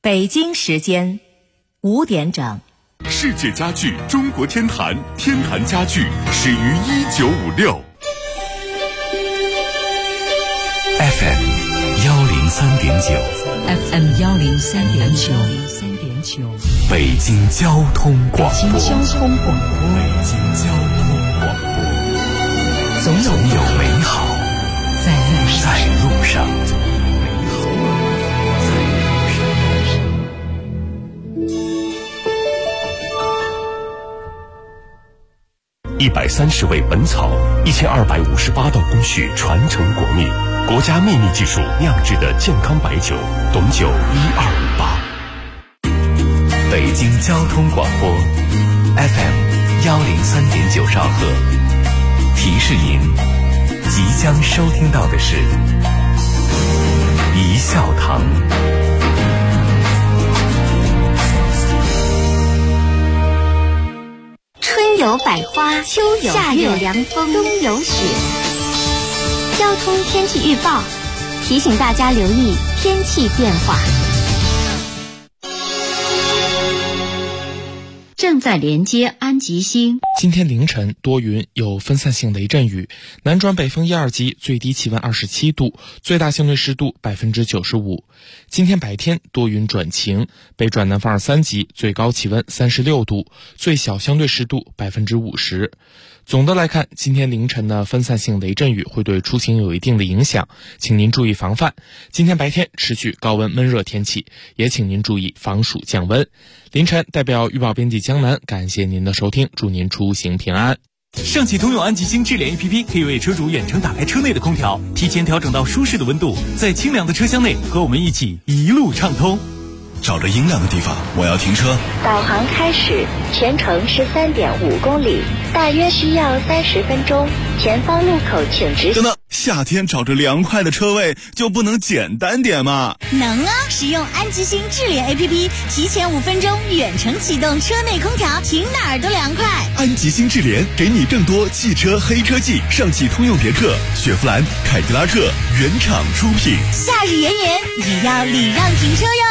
北京时间5点整。 世界家具中国天坛，天坛家具始于1956。 FM 103.9 FM 103.9 北京交通广播。 北京交通广播，总有美好在路上。 130味本草，1258道工序传承国秘，国家秘密技术酿制的健康白酒，董酒1258。 北京交通广播 FM 103.9兆赫，提示您即将收听到的是一笑堂。 春有百花，秋有夏有凉风，冬有雪。交通天气预报提醒大家留意天气变化。 正在连接安吉星。 今天凌晨多云，有分散性雷阵雨，南转北风1、2级，最低气温27度，最大相对湿度95%。今天白天多云转晴，北转南风2、3级，最高气温36度，最小相对湿度50%。总的来看，今天凌晨的分散性雷阵雨会对出行有一定的影响，请您注意防范。今天白天持续高温闷热天气，也请您注意防暑降温。凌晨代表预报编辑江南，感谢您的收听，祝您出行平安。 上汽通用安吉星智联 APP 可以为车主远程打开车内的空调，提前调整到舒适的温度，在清凉的车厢内和我们一起一路畅通。 找着阴凉的地方，我要停车。 导航开始，全程13.5公里，大约需要30分钟。前方路口请直行。 等等，夏天找着凉快的车位就不能简单点吗？ 能啊！使用安吉星智联 APP， 提前5分钟远程启动车内空调，停哪儿都凉快。 安吉星智联给你更多汽车黑科技，上汽通用别克、雪佛兰、凯迪拉克原厂出品。 夏日炎炎，也要礼让停车哟。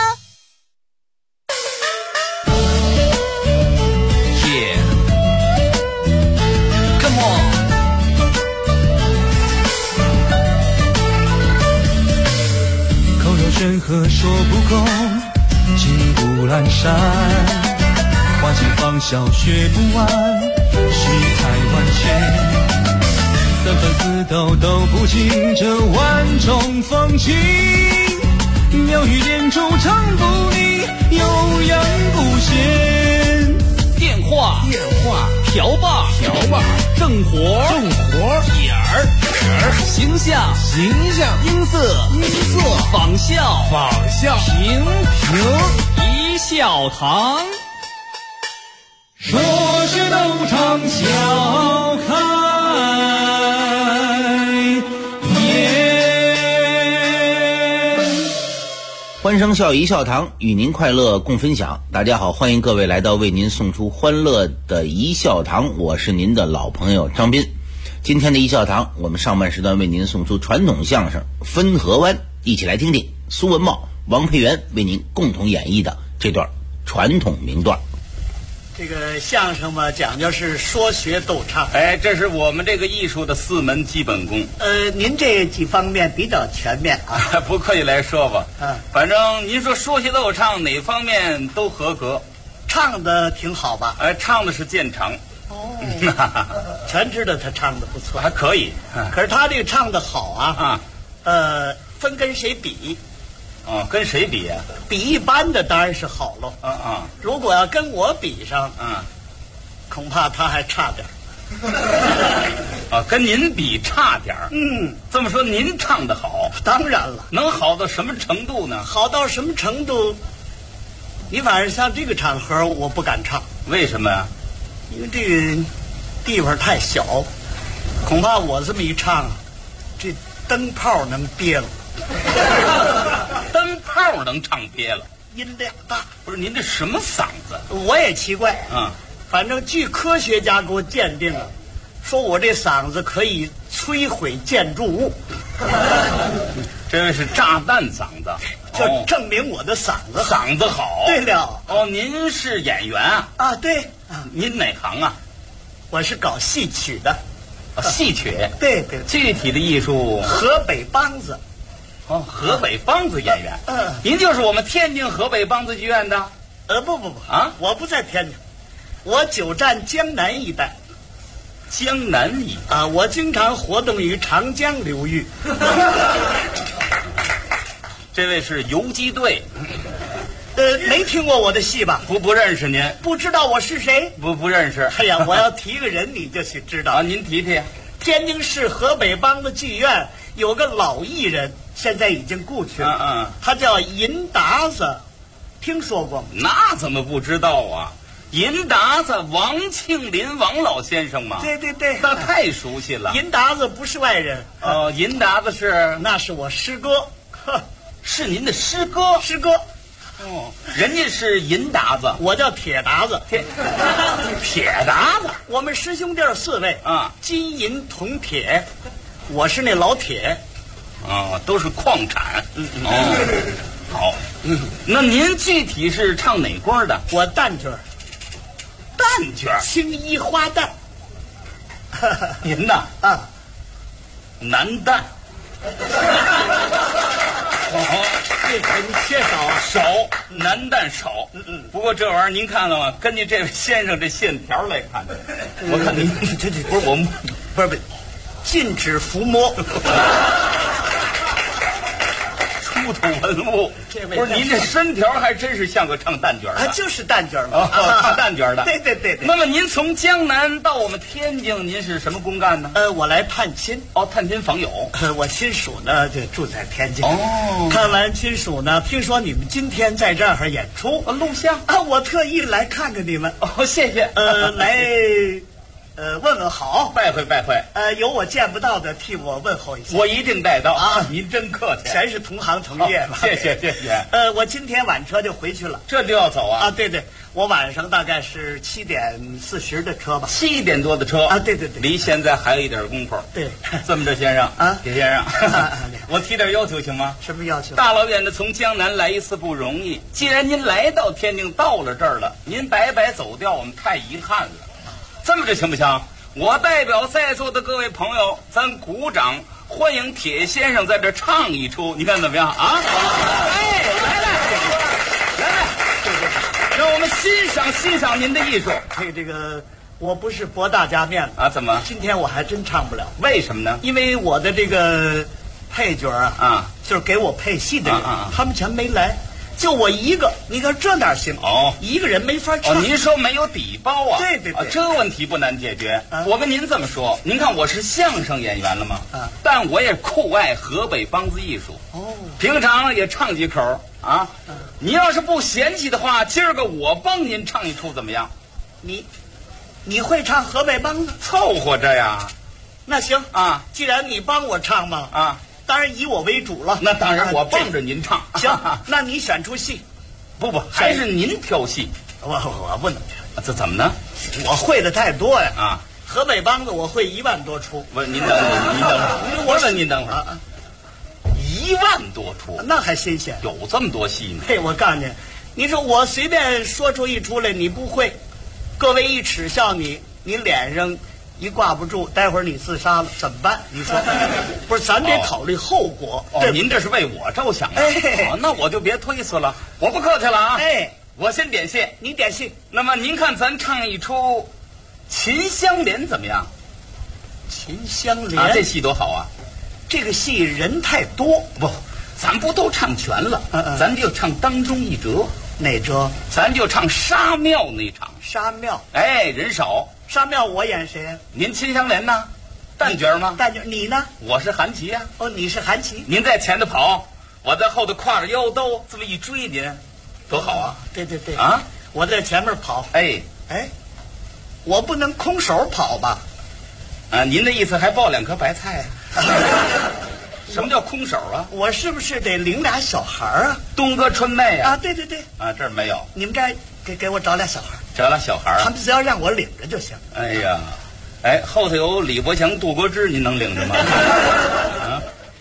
任何说不够，骑不阑珊，花季芳笑学不完，世态万千，三分四斗都不尽这万种风情，妙语连珠唱不腻，悠扬不闲。 电话瓢把正活点儿形象音色仿效平一笑堂。 说是斗场笑开颜。 欢声笑一笑堂，与您快乐共分享。大家好，欢迎各位来到为您送出欢乐的一笑堂，我是您的老朋友张斌。今天的一笑堂，我们上半时段为您送出传统相声《分河湾》，一起来听听苏文茂、王培元为您共同演绎的这段传统名段。 这个相声嘛，讲究是说学逗唱， 这是我们这个艺术的4门基本功。 您这几方面比较全面啊。 不客气来说吧，反正您说说学逗唱哪方面都合格。 唱的挺好吧？ 唱的是见长。 全知道他唱的不错， 还可以。 可是他这个唱的好啊，分跟谁比？ 跟谁比呀？ 比一般的当然是好喽。如果要跟我比上，恐怕他还差点。 跟您比差点儿。这么说您唱的好？ 当然了。 能好到什么程度呢？ 好到什么程度？你反正像这个场合，我不敢唱。 为什么呀？ 因为这个地方太小，恐怕我这么一唱，这灯泡能憋了。 灯泡能唱憋了， 音量大。 不是您这什么嗓子？ 我也奇怪。反正据科学家给我鉴定了，说我这嗓子可以摧毁建筑物。 这是炸弹嗓子。 就证明我的嗓子嗓子好。 对了， 您是演员啊？ 啊，对。 您哪行啊？ 我是搞戏曲的。 戏曲？ 对对。 具体的艺术？ 河北梆子。 河北梆子演员。您就是我们天津河北梆子剧院的？ 不啊，我不在天津，我久占江南一带。 江南一带啊，我经常活动于长江流域。 这位是游击队。 没听过我的戏吧？ 不认识您。 不知道我是谁？ 不认识。 哎呀，我要提个人，你就去知道。 您提提。 天津市河北梆子剧院有个老艺人，现在已经故去了。他叫银达子，听说过吗？ 那怎么不知道啊？银达子，王庆林王老先生嘛。 对对对， 那太熟悉了。 银达子不是外人。 银达子那是我师哥。 是您的师哥？ 师哥。 人家是银达子， 我叫铁达子。 铁达子， 我们师兄弟4位啊，金银铜铁，我是那老铁。 都是矿产。好。那您具体是唱哪官的？ 我旦角。 旦角， 青衣花旦。 您呢？男旦。 这很缺少， 男旦少。不过这玩意儿您看了吗？根据这位先生这线条来看，我看您这不是我们不是禁止抚摸。 出土文物，不是您这身条还真是像个唱旦角的。 就是旦角嘛， 唱旦角的。 对对对。 那么您从江南到我们天津，您是什么公干呢？ 我来探亲。 探亲访友。 我亲属呢就住在天津。看完亲属呢，听说你们今天在这儿演出， 录像啊，我特意来看看你们。 谢谢。 来。问问好， 拜会拜会。 有我见不到的，替我问候一下。 我一定带到啊！您真客气， 全是同行同业嘛。 谢谢谢谢。 我今天晚车就回去了， 这就要走啊？ 对对，我晚上大概是7点40的车吧。 7点多的车啊？对对对， 离现在还有一点功夫。 对， 这么着，先生啊， 铁先生，我提点要求行吗？ 什么要求？ 大老远的从江南来一次不容易，既然您来到天津，到了这儿了，您白白走掉，我们太遗憾了。这么着行不行？我代表在座的各位朋友，咱鼓掌欢迎铁先生在这唱一出，你看怎么样啊？来，让我们欣赏您的艺术。 这个，我不是博大家面子啊？怎么？ 今天我还真唱不了。 为什么呢？ 因为我的这个配角就是给我配戏的人，他们全没来。就我一个，你看这哪行？一个人没法唱。 您说没有底包啊？ 对对对， 这问题不难解决。我跟您这么说，您看我是相声演员了吗？但我也酷爱河北梆子艺术。平常也唱几口啊。你要是不嫌弃的话，今儿个我帮您唱一出怎么样？ 你会唱河北梆子？ 凑合着呀。 那行啊， 既然你帮我唱嘛啊。当然以我为主了， 那当然我帮着您唱。 行，那你选出戏， 不，还是您挑戏。 我不能挑， 这怎么呢？ 我会的太多呀！ 啊， 河北梆子我会1万多出。 您等会儿，我问您等会儿，1万多出， 那还新鲜？ 有这么多戏呢？ 嘿，我告诉你，你说我随便说出一出来，你不会，各位一耻笑你，你脸上。一挂不住，待会儿你自杀了怎么办？你说，不是，咱得考虑后果。 您这是为我着想啊！那我就别推辞了，我不客气了啊！我先点戏， 你点戏。 那么您看，咱唱一出《秦香莲》怎么样？ 秦香莲这戏多好啊！ 这个戏人太多， 不，咱不都唱全了？咱就唱当中一折。 哪折？ 咱就唱沙庙那场。 沙庙， 人少。 沙庙我演谁呀？ 您秦香莲呢？旦角吗？ 旦角，你呢？ 我是韩琦呀。 你是韩琦。 您在前头跑，我在后头挎着腰兜，这么一追您，多好啊！ 对对对啊！ 我在前面跑。我不能空手跑吧？ 您的意思还抱2颗白菜啊？什么叫空手啊？ 我是不是得领俩小孩啊？ 东哥春妹啊？ 对对对。 这儿没有。 你们这给我找俩小孩。 找俩小孩啊？ 他们只要让我领着就行。 哎呀，后头有李伯强、杜国之，您能领着吗？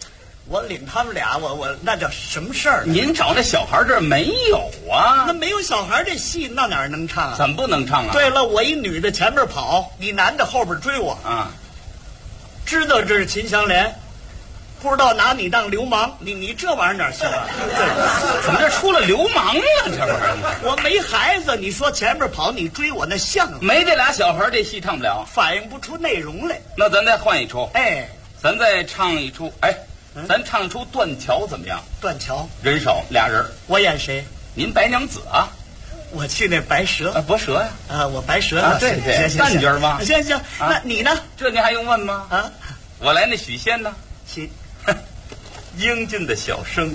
我领他们俩，我那叫什么事儿？ 您找那小孩这儿没有啊？ 那没有小孩这戏，那哪能唱啊？ 怎么不能唱啊？ 对了，我一女的前面跑，你男的后边追我啊。 知道这是秦香莲，不知道拿你当流氓，你这玩意儿哪行啊？ 怎么这出了流氓了？这玩意儿， 我没孩子，你说前面跑，你追我那像吗？ 没这俩小孩，这戏唱不了， 反映不出内容来。 那咱再换一出， 哎， 咱再唱一出，哎。咱唱一出断桥怎么样？ 断桥人少俩人， 我演谁？ 您白娘子啊， 我去那白蛇啊，白蛇呀， 我白蛇啊，对对，旦角吗？ 行，那你呢？ 这你还用问吗？ 啊， 我来那许仙呢， 许， 英俊的小生，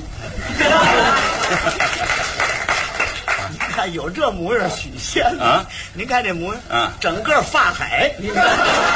你看有这模样，许仙啊， 您看这模样啊， 整个发海，你看。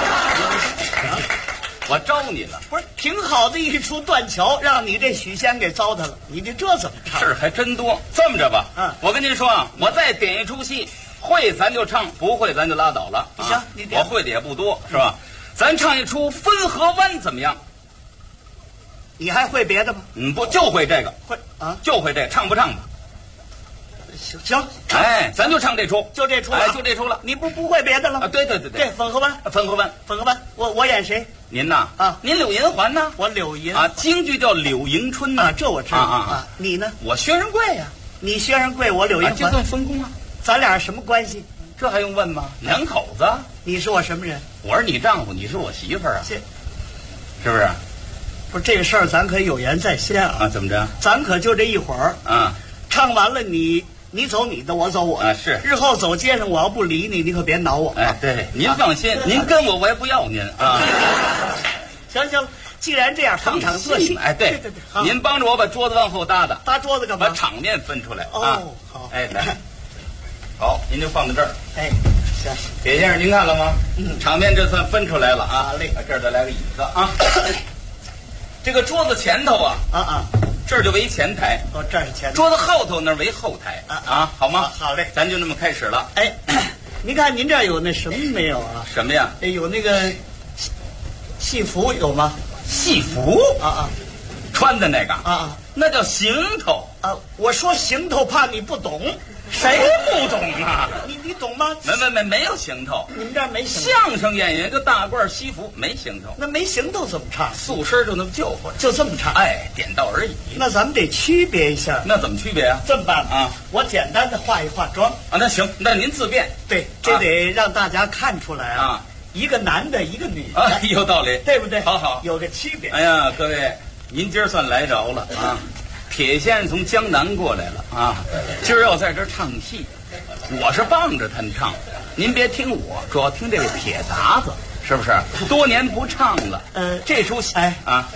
我招你了， 不是挺好的一出断桥，让你这许仙给糟蹋了。你这怎么唱？ 事还真多。这么着吧，我跟您说啊，我再点一出戏，会咱就唱，不会咱就拉倒了。 行，你点。 我会的也不多，是吧？咱唱一出《分河湾》怎么样？ 你还会别的吗？ 不，就会这个。 会啊， 就会这个，唱不唱吧？ 行， 哎，咱就唱这出， 就这出， 哎，就这出了。 你不会别的了吗？ 啊，对， 这粉河湾， 粉河湾， 我演谁？ 您呐啊， 您柳银环呢？ 我柳银啊，京剧叫柳迎春呢， 这我知道啊。你呢？ 我薛仁贵呀， 你薛仁贵，我柳银环， 就算分工啊。 咱俩什么关系？ 这还用问吗？两口子。 你是我什么人？ 我是你丈夫，你是我媳妇儿啊，是不是？ 不是这个事儿，咱可有言在先啊。 啊，怎么着？ 咱可就这一会儿啊， 唱完了你走你的，我走我的。 是。日后走街上，我要不理你，你可别挠我。 哎，对，您放心，您跟我也不要您啊。 行，既然这样，逢场作戏。 哎，对，您帮着我把桌子往后搭搭。 搭桌子干嘛？ 把场面分出来。 哦，好。 哎，来，好，您就放在这儿。 哎，行。 铁先生，您看了吗？场面这算分出来了啊。 好嘞， 这儿再来个椅子啊。这个桌子前头啊。这儿就为前台， 这是前台。 桌子后头那为后台好吗？ 好嘞， 咱就那么开始了。 哎，您看您这儿有那什么没有啊？ 什么呀？ 有那个戏服有吗？ 戏服穿的那个那叫行头啊。我说行头，怕你不懂。 谁不懂啊？ 你懂吗？ 没有行头。 你们这儿没行头。 相声演员就大褂西服没行头。 那没行头怎么唱？ 素身就那么就活， 就这么唱。 哎，点到而已。 那咱们得区别一下。 那怎么区别啊？ 这么办啊？我简单的化一化妆啊。那行，那您自便。 对，这得让大家看出来啊。一个男的，一个女的。 啊，有道理， 对不对？ 好， 有个区别。 哎呀，各位，您今儿算来着了啊！铁先生从江南过来了啊，今儿要在这儿唱戏。我是帮着他们唱，您别听我，主要听这个铁达子，是不是？多年不唱了，这出戏啊，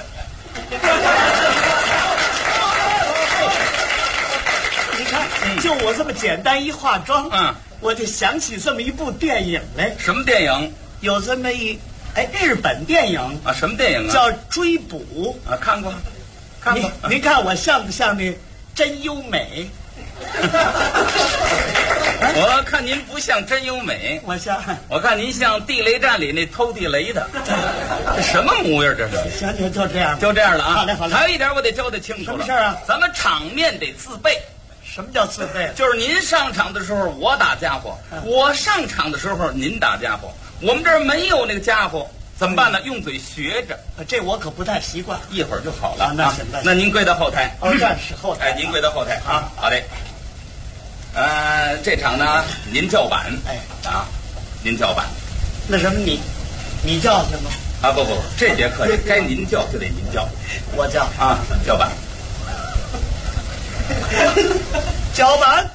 你看，就我这么简单一化妆，我就想起这么一部电影来。 什么电影？ 有这么日本电影啊？什么电影啊？ 叫《追捕》 啊，看过。 您看我像不像那真优美？ 我看您不像真优美， 我像。 我看您像地雷战里那偷地雷的，这什么模样？这是。 行，就这样， 就这样了啊。 好嘞。 还有一点我得交代清楚了。 什么事啊？ 咱们场面得自备。 什么叫自备？ 就是您上场的时候我打家伙，我上场的时候您打家伙。我们这儿没有那个家伙，怎么办呢？用嘴学着。 这我可不太习惯。 一会儿就好了。 那行。 那您跪到后台。 站是后台。 哎，您跪到后台啊。好嘞。这场呢，您叫板。您叫板。 那什么，你叫去吗？ 啊，不，这节课该您叫就得您叫。 我叫啊，叫板。 叫板。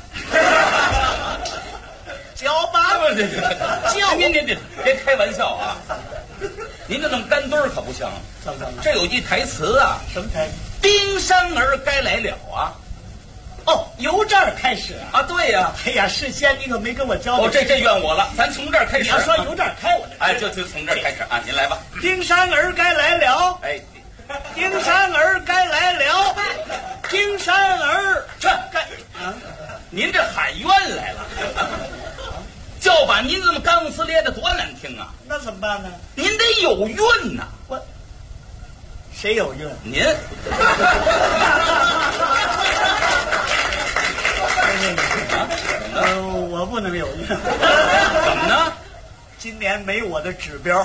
叫板。 叫您别开玩笑啊！您这么干墩儿可不行。这有句台词啊。 什么台词？ 丁山儿该来了啊！ 哦，由这儿开始啊？对呀。 哎呀，事先你可没跟我交代。 这怨我了，咱从这儿开始。 你要说由这儿开，我哎，就从这儿开始啊！您来吧。 丁山儿该来了。 哎， 丁山儿该来了。丁山儿该您这喊冤来了。叫板您这么干呲咧的多难听啊！ 那怎么办呢？ 您得有韵呐。 谁有孕？ 您。 我不能有孕。怎么呢？ 今年没我的指标。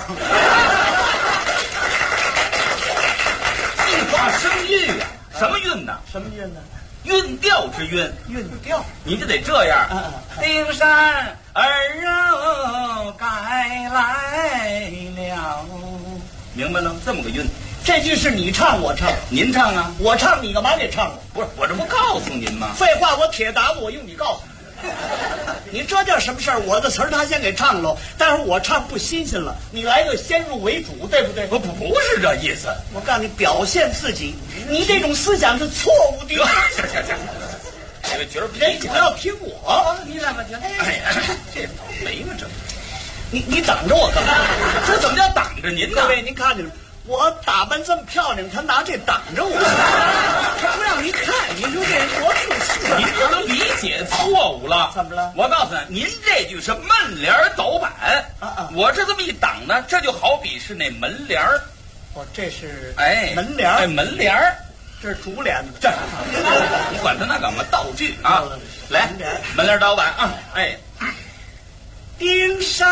计划生育呀？什么孕呢？ 什么孕呢？ 韵调之韵。 韵调， 你就得这样。丁山儿哦，该来了。明白了？这么个韵。 这句是你唱我唱， 您唱啊， 我唱你干嘛给唱我？ 不是，我这不告诉您吗？ 废话，我铁打我用你告诉你，你这叫什么事儿？我的词儿他先给唱喽，待会儿我唱不新鲜了，你来个先入为主，对不对？ 不是这意思。 我告诉你，表现自己，你这种思想是错误的。 行，这个角儿人主要听我， 你来吧，听。哎呀，这倒霉嘛，这你挡着我干嘛？ 这怎么叫挡着您呢？ 各位，您看见了？我打扮这么漂亮，他拿这挡着我，他不让您看，你说这人多自私！ 您这都理解错误了。 怎么了？ 我告诉你，您这句是门帘倒板我这么一挡呢，这就好比是那门帘儿。 哦，这是门帘儿，门帘儿， 这是竹帘子。 这你管他那干嘛？道具啊！来，门帘倒板啊！哎， 丁山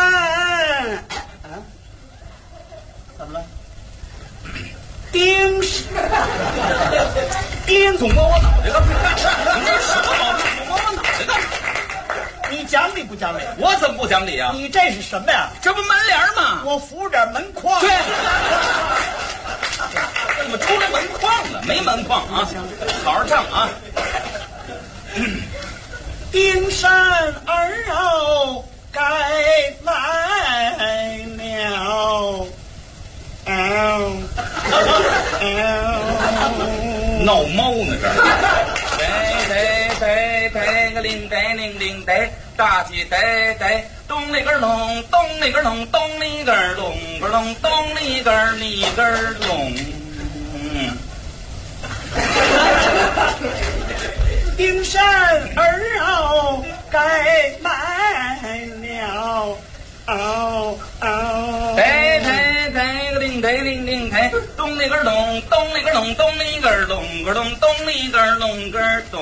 怎么了？丁总摸我脑袋干嘛？你这什么毛病？总摸我脑袋干嘛？ 你讲理不讲理？ 我怎么不讲理啊？ 你这是什么呀？ 这不门帘吗？ 我扶着点门框。 对，怎么出来门框了？没门框啊！好好唱啊！ 丁山儿哦，该来了。 闹猫呢这儿，得个铃得铃铃得，大起得，咚里个隆，咚里个隆，咚里个隆个隆，咚里个里个隆。 丁山儿哦，该来了。 得个铃得，咚里个咚，咚里个隆，咚里个隆个隆，咚里个隆个咚。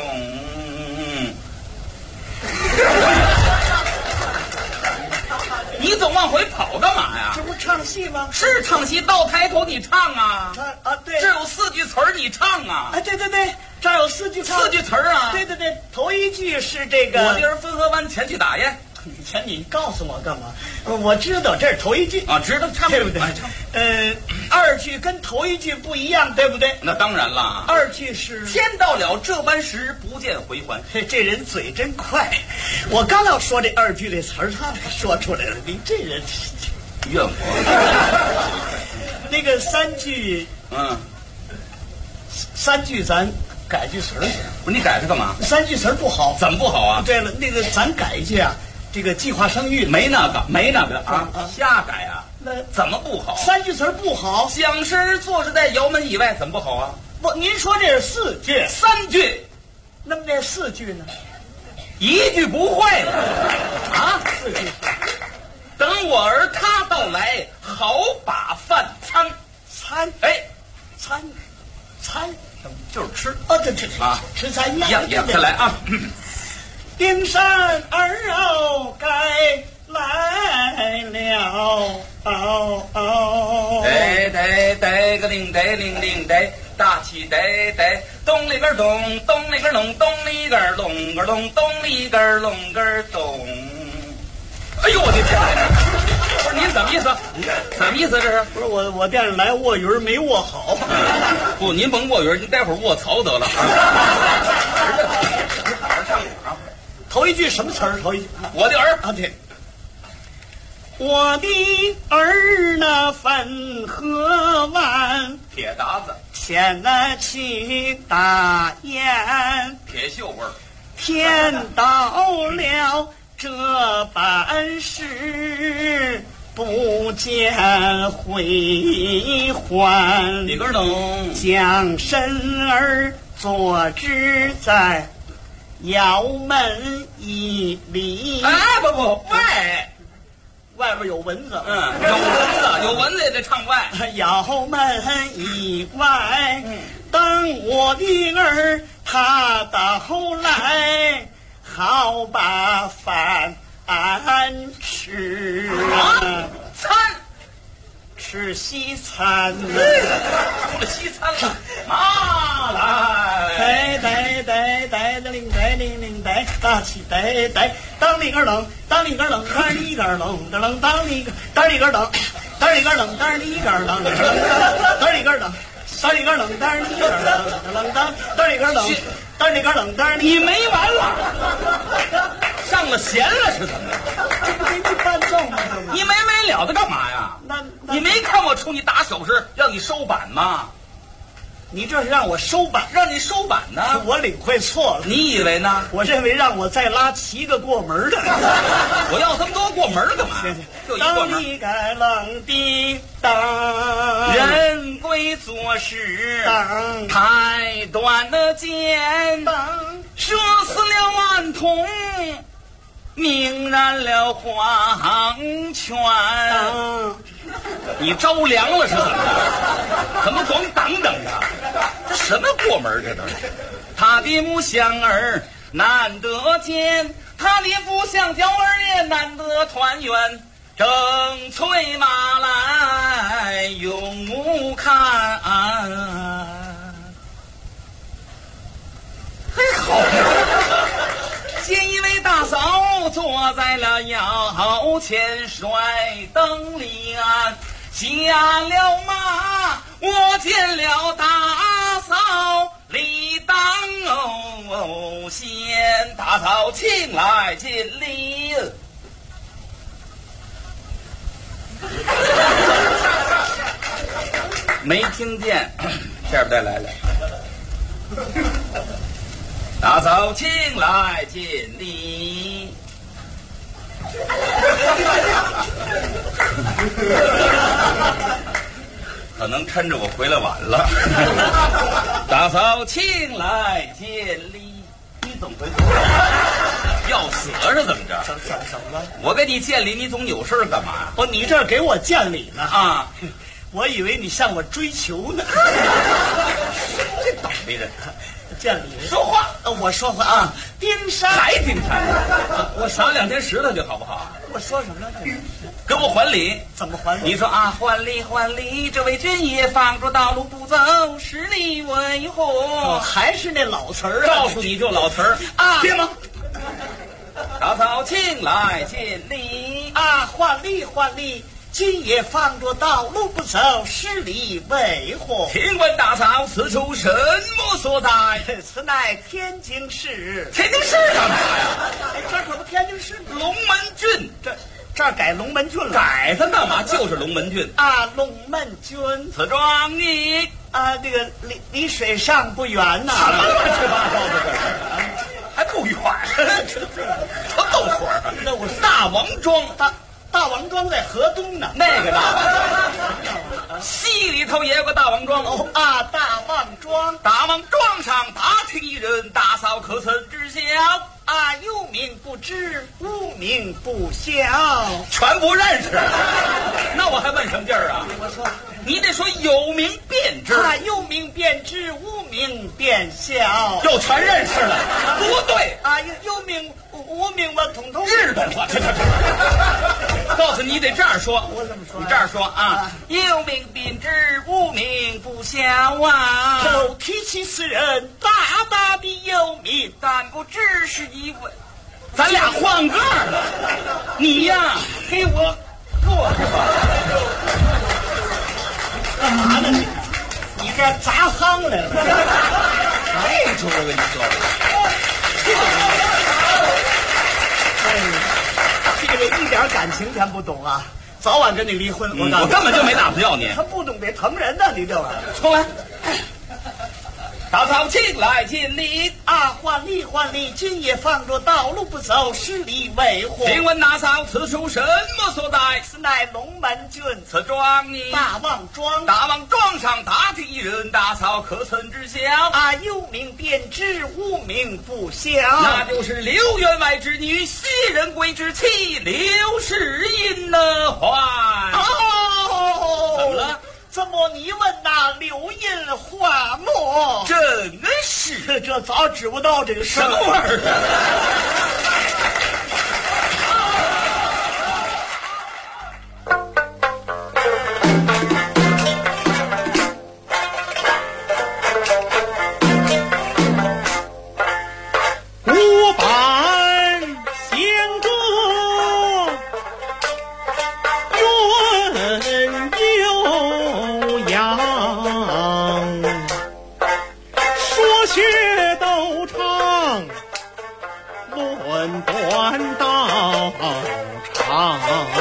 你总往回跑干嘛呀？ 这不是唱戏吗？ 是唱戏，到抬头你唱啊！ 对， 这有4句词儿你唱啊！ 对，这儿有4句唱。 4句词儿啊！ 对，头一句是这个。 我弟儿汾河湾前去打雁。 你告诉我干嘛？我知道这是头一句啊，知道唱对不对？二句跟头一句不一样，对不对？ 那当然了， 二句是天到了这般时，不见回还。 这人嘴真快，我刚要说这二句这词儿，他说出来了。你这人怨我。 那个3句，3句咱改句词儿。 不是你改它干嘛 ？3句词儿不好， 怎么不好啊？ 对了，那个咱改一句啊。这个计划生育没那个啊，瞎改啊！ 那怎么不好 ？3句词不好， 想是坐是在窑门以外，怎么不好啊？ 不，您说这是4句 ，3句， 那么这4句呢 ？1句不会了啊 ！4句， 等我儿他到来，好把饭餐，餐，就是吃对啊，吃餐一样，再来啊！ 丁山儿哦，该来了。 得个铃得，大起得，咚里个咚，咚里个隆，咚里个隆个隆，咚里个隆个咚。哎呦我的天！不是您怎么意思？怎么意思这是？ 不是我店上来卧鱼没卧好。 不，您甭卧鱼，您待会儿卧槽得了。好好唱啊！ 头一句什么词儿？头一句我的儿啊，对，我的儿那汾河湾， 铁达子前去打雁， 铁锈味儿， 天到了这般时，不见回还。 里根东将身儿坐置在窑门以里。 不， 外边有蚊子。 有蚊子，有蚊子也得唱外。 窑门以外，等我的儿他到来，好把饭吃餐。 吃西餐呢， 出了西餐了，妈来！ 呆大起呆，当里个冷，当里个冷，当里个冷，当里个冷，当里个冷，当里个冷，当里个冷，当里个冷，当里个冷，当里个冷，当里个冷， 你没完了，上了弦了是怎么着？ 这不给你伴奏吗？ 你没完了的干嘛呀？你没看我冲你打手势让你收板吗？ 你这是让我收板， 让你收板呢？ 我领会错了。 你以为呢？ 我认为让我再拉7个过门的。 我要这么多过门干嘛？就一过门。 当你该冷的当， 人归做事当太短的剑，射死了顽童，明燃了黄泉。你着凉了是怎么着？怎么光等着？这什么过门这都是？他的母香儿难得见，他的父香娇儿也难得团圆。正催马来永无看。嘿，好。见一位大嫂坐在了窑前，甩灯里岸，下了马，我见了大嫂李当先，大嫂请来尽礼。没听见，下边再来来。大嫂请来尽礼。可能趁着我回来晚了。大嫂请来尽礼。你怎么回事？要死是怎么着？ 怎么了？ 我给你见礼，你总有事干嘛？ 哦，你这给我见礼呢啊？ 我以为你向我追求呢。 这倒霉人。 见礼说话， 我说话啊！丁山还丁山，我赏2天石头去好不好？ 我说什么了？ 给我还礼？ 怎么还礼？ 你说啊，还礼还礼，这位军爷放着道路不走，十里为何？ 还是那老词儿啊！ 告诉你就老词儿啊！ 听吗？大嫂请来尽礼啊！还礼还礼。今夜放着道路不走，十里为何？ 请问大嫂，此处什么所在？ 此乃天津市。 天津市干嘛呀？ 这可不天津市， 龙门郡。 这儿改龙门郡了。 改它干嘛？就是龙门郡啊，龙门郡。 此庄你啊，这个离水上不远呐。 什么乱七八糟的这是？还不远？这逗火儿。 那我是大王庄。 大王庄在河东呢， 那个大王庄，西里头也有个大王庄哦啊，大王庄， 大王庄上大厅一人，大嫂可曾知晓？ 啊，有名不知，无名不晓， 全不认识。那我还问什么劲儿啊？ 我说， 你得说有名便知。 啊，有名便知，无名便晓， 又全认识了，不对啊，有名无名我统统日本话。告诉你得这样说， 我怎么说？ 你这样说啊，有名便知，无名不晓啊。 都提起此人，大大的有名， 但不知是一位。咱俩换个了，你呀，给我过去吧。 干嘛呢你？你这砸夯来了？ 没主我跟你说。 这个一点感情全不懂啊！早晚跟你离婚， 我根本就没打算要你。 他不懂得疼人呢，你这玩意儿。 重来。 大嫂请来尽礼啊！还礼还礼，今夜放着道路不走，失礼为何？ 请问大嫂，此处什么所在？ 此乃龙门郡， 此庄呢？ 大王庄。 大王庄上大体一人，大嫂可曾知晓？ 啊，有名便知，无名不晓。 那就是刘员外之女，袭人贵之妻刘氏银呢？还哦， 怎么了？ 怎么你问那刘印花木？ 真是， 这早知不道这个事。 什么味儿啊？ 五板相隔，远悠扬。说学逗唱，论断道长。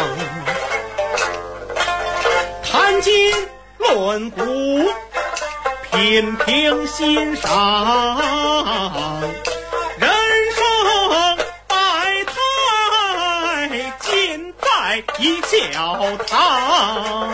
谈今论古，品评欣赏。人生百态，尽在一教堂。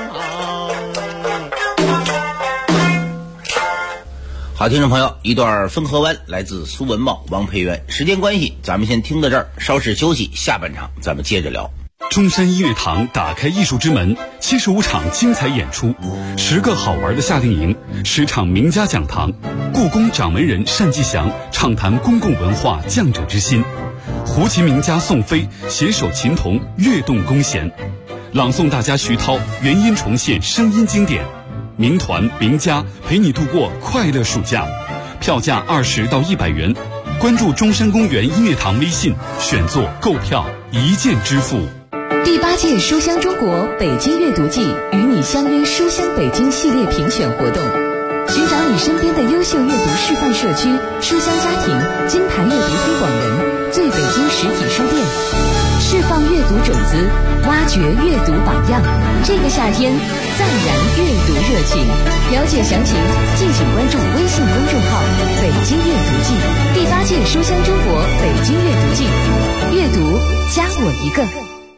好，听众朋友，一段《汾河湾》来自苏文茂、王培元。时间关系，咱们先听到这儿，稍事休息，下半场咱们接着聊。 中山音乐堂打开艺术之门，75场精彩演出，10个好玩的夏令营，10场名家讲堂，故宫掌门人单霁翔畅谈公共文化匠者之心，胡琴名家宋飞携手琴童跃动弓弦，朗诵大家徐涛原音重现声音经典，名团名家陪你度过快乐暑假，票价20到100元，关注中山公园音乐堂微信，选座购票一键支付。 第8届书香中国北京阅读季与你相约书香北京系列评选活动，寻找你身边的优秀阅读示范社区、书香家庭、金牌阅读推广人、最北京实体书店，释放阅读种子，挖掘阅读榜样。这个夏天赞燃阅读热情，了解详情敬请关注微信公众号北京阅读季。第8届书香中国北京阅读季，阅读加我一个。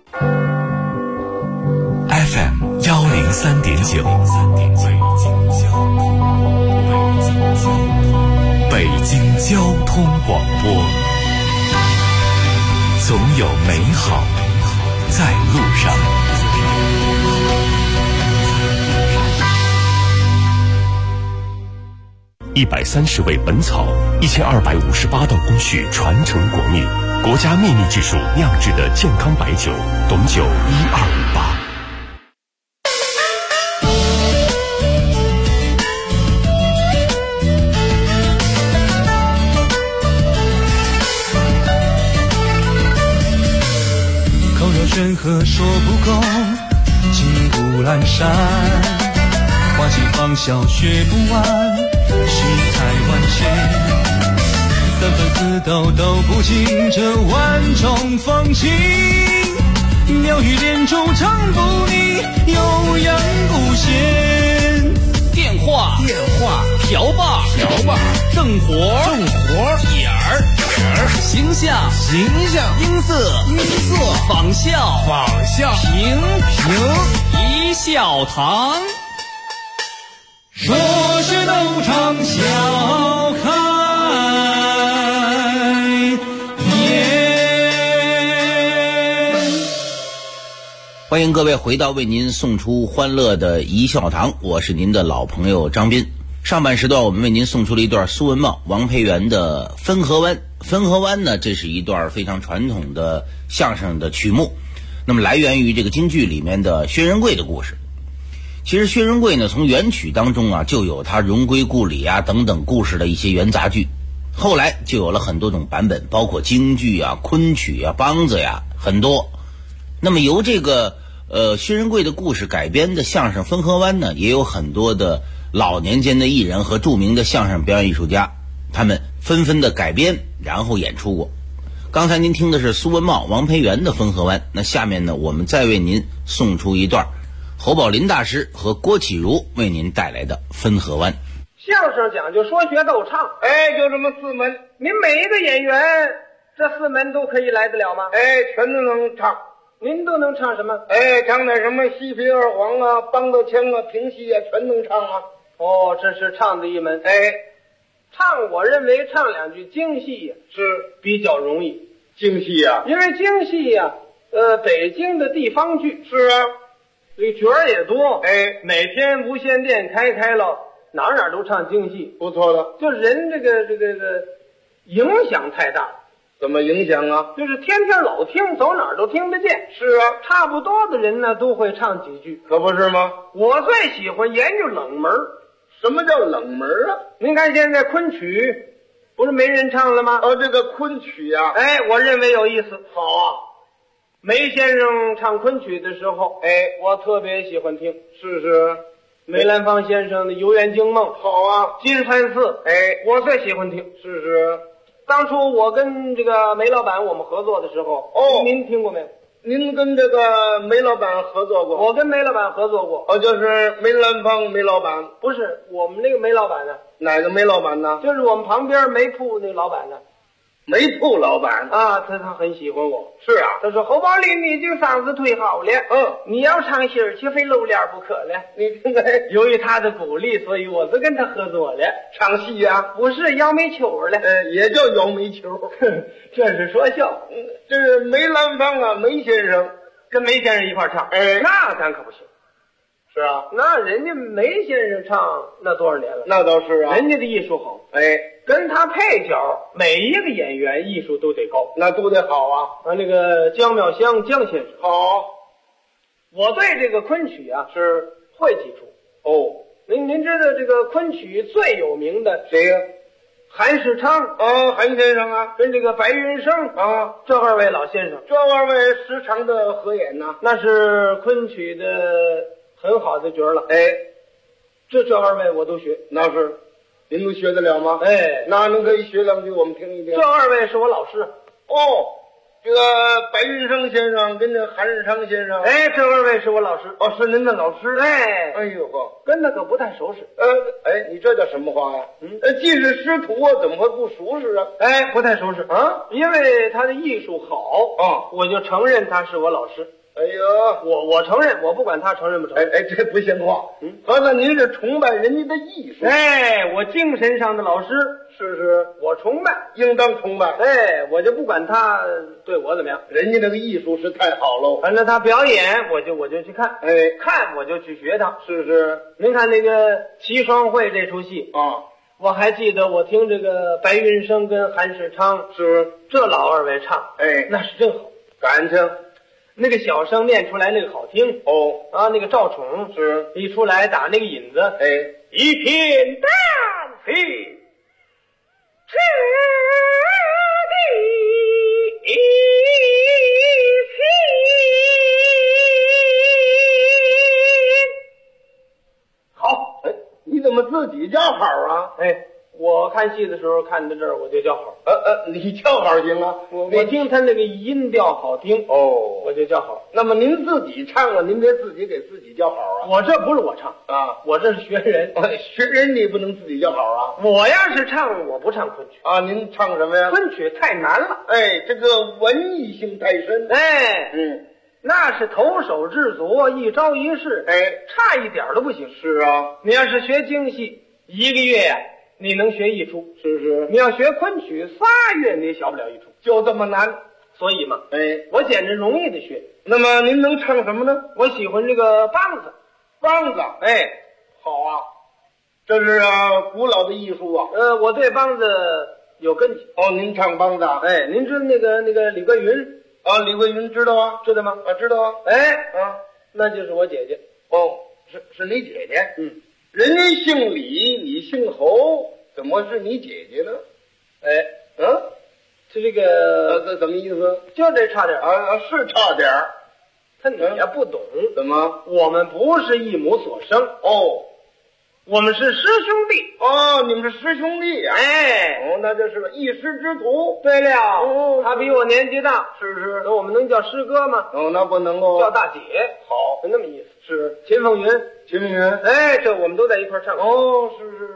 FM 103.9，北京交通广播，总有美好在路上。 130味本草，1258道工序传承国秘，国家秘密技术酿制的健康白酒，董酒1258。 山河说不够，金谷阑珊，花季芳笑学不完，世态万千，三分四斗都不尽这万种风情，妙语连珠唱不腻，悠扬不闲。 电话瓢把正活点儿形象音色仿效评一笑堂， 说是斗场笑开颜。 欢迎各位回到为您送出欢乐的一笑堂，我是您的老朋友张斌。上半时段我们为您送出了一段苏文茂、王培元的《汾河湾》。汾河湾呢，这是一段非常传统的相声的曲目，那么来源于这个京剧里面的薛仁贵的故事。其实薛仁贵呢，从原曲当中啊，就有他荣归故里啊等等故事的一些元杂剧，后来就有了很多种版本，包括京剧啊、昆曲啊、梆子呀，很多。那么由这个薛仁贵的故事改编的相声《汾河湾》呢，也有很多的老年间的艺人和著名的相声表演艺术家，他们纷纷的改编然后演出过。刚才您听的是苏文茂、王培元的《汾河湾》，那下面呢，我们再为您送出一段侯宝林大师和郭启儒为您带来的《汾河湾》。 相声讲究说学逗唱， 哎，就这么4门。 您每一个演员这4门都可以来得了吗？ 哎，全都能唱。 您都能唱什么？ 哎，唱点什么西皮二黄啊、梆子腔啊、评戏啊，全能唱啊。 哦，这是唱的一门。 哎， 唱我认为唱2句京戏呀， 是比较容易。 京戏呀， 因为京戏呀，北京的地方剧是啊， 这个角儿也多。 哎， 每天无线电开了，哪儿都唱京戏， 不错的。 就人这个影响太大了。 怎么影响啊？ 就是天天老听，走哪儿都听得见。 是啊， 差不多的人呢都会唱几句， 可不是吗？ 我最喜欢研究冷门。 什么叫冷门啊？ 您看现在昆曲不是没人唱了吗？ 哦，这个昆曲啊， 哎，我认为有意思。 好啊， 梅先生唱昆曲的时候， 哎， 我特别喜欢听。 是。 梅兰芳先生的《游园惊梦》， 好啊。 金山寺， 哎， 我最喜欢听。 是。 当初我跟这个梅老板我们合作的时候， 哦， 您听过没有？ 您跟这个梅老板合作过？ 我跟梅老板合作过。 哦，就是梅兰芳梅老板？ 不是，我们那个梅老板呢？ 哪个梅老板呢？ 就是我们旁边煤铺那老板呢。 煤铺老板啊，他很喜欢我。 是啊， 他说侯宝林，你这个嗓子忒好了，你要唱戏儿，绝非露脸不可了。 你听看， 由于他的鼓励，所以我就跟他合作了。 唱戏呀？ 不是摇煤球了， 也叫摇煤球， 这是说笑。 这是梅兰芳啊，梅先生跟梅先生一块唱， 哎， 那咱可不行。 是啊， 那人家梅先生唱那多少年了？ 那倒是啊， 人家的艺术好， 哎， 跟他配角，每一个演员艺术都得高， 那都得好啊。 那个姜妙香姜先生好， 我对这个昆曲啊是会几出。 哦， 您知道这个昆曲最有名的谁呀？ 韩世昌啊，韩先生啊， 跟这个白云生啊， 这2位老先生， 这2位时常的合演呐， 那是昆曲的很好的角了。 哎， 这2位我都学。 那是，您能学得了吗？ 哎， 那您可以学2句我们听一听。 这2位是我老师。 哦，这个白云生先生跟这韩世昌先生， 哎，这2位是我老师。 哦，是您的老师。 哎， 哎呦呵， 跟他可不太熟识。 哎，你这叫什么话呀？既是师徒啊，怎么会不熟识啊？ 哎，不太熟识啊，因为他的艺术好啊， 我就承认他是我老师。 哎呦， 我承认，我不管他承认不承认。 哎，这不像话。合着您是崇拜人家的艺术？ 哎，我精神上的老师， 是， 我崇拜， 应当崇拜。 哎，我就不管他对我怎么样， 人家那个艺术是太好喽。 反正他表演，我就去看， 哎， 看我就去学他。 是。 您看那个《齐双会》这出戏啊， 我还记得我听这个白云生跟韩世昌是这老2位唱， 哎， 那是真好， 感情。 那个小声念出来那个好听哦啊，那个赵宠是一出来打那个引子， 哎， 一片丹青，赤地青。好， 哎，你怎么自己叫好啊？ 哎，我看戏的时候看到这儿我就叫好。 你叫好行啊？ 我听他那个音调好听哦， 我就叫好。 那么您自己唱啊，您别自己给自己叫好啊。 我这不是我唱啊， 我这是学人。 学人你不能自己叫好啊。 我要是唱，我不唱昆曲啊。您唱什么呀？ 昆曲太难了。 哎，这个文艺性太深。 哎，那是投手制作，一招一式， 哎， 差一点都不行。 是啊， 你要是学京戏，1个月呀，你能学1出。 是。 你要学昆曲3月，你也学不了1出， 就这么难。 所以嘛， 哎， 我简直容易的学。 那么您能唱什么呢？ 我喜欢这个梆子。 梆子， 哎， 好啊，这是古老的艺术啊。 我对梆子有根基。 哦，您唱梆子啊？ 哎，您知道那个李桂云？ 啊，李桂云知道啊？ 知道吗？ 啊，知道啊。 哎，那就是我姐姐。 哦，是你姐姐？人家姓李，你姓侯，怎么是你姐姐呢？ 哎，是这个这怎么意思？ 就这差点啊，是差点儿。 你也不懂。 怎么？ 我们不是一母所生哦， 我们是师兄弟哦，你们是师兄弟呀？ 哎， 那就是个一师之徒。 对了，他比我年纪大， 是， 那我们能叫师哥吗？ 那不能够。 叫大姐。 好， 那么意思。 是秦凤云， 秦凤云， 哎，这我们都在一块唱。 哦，是，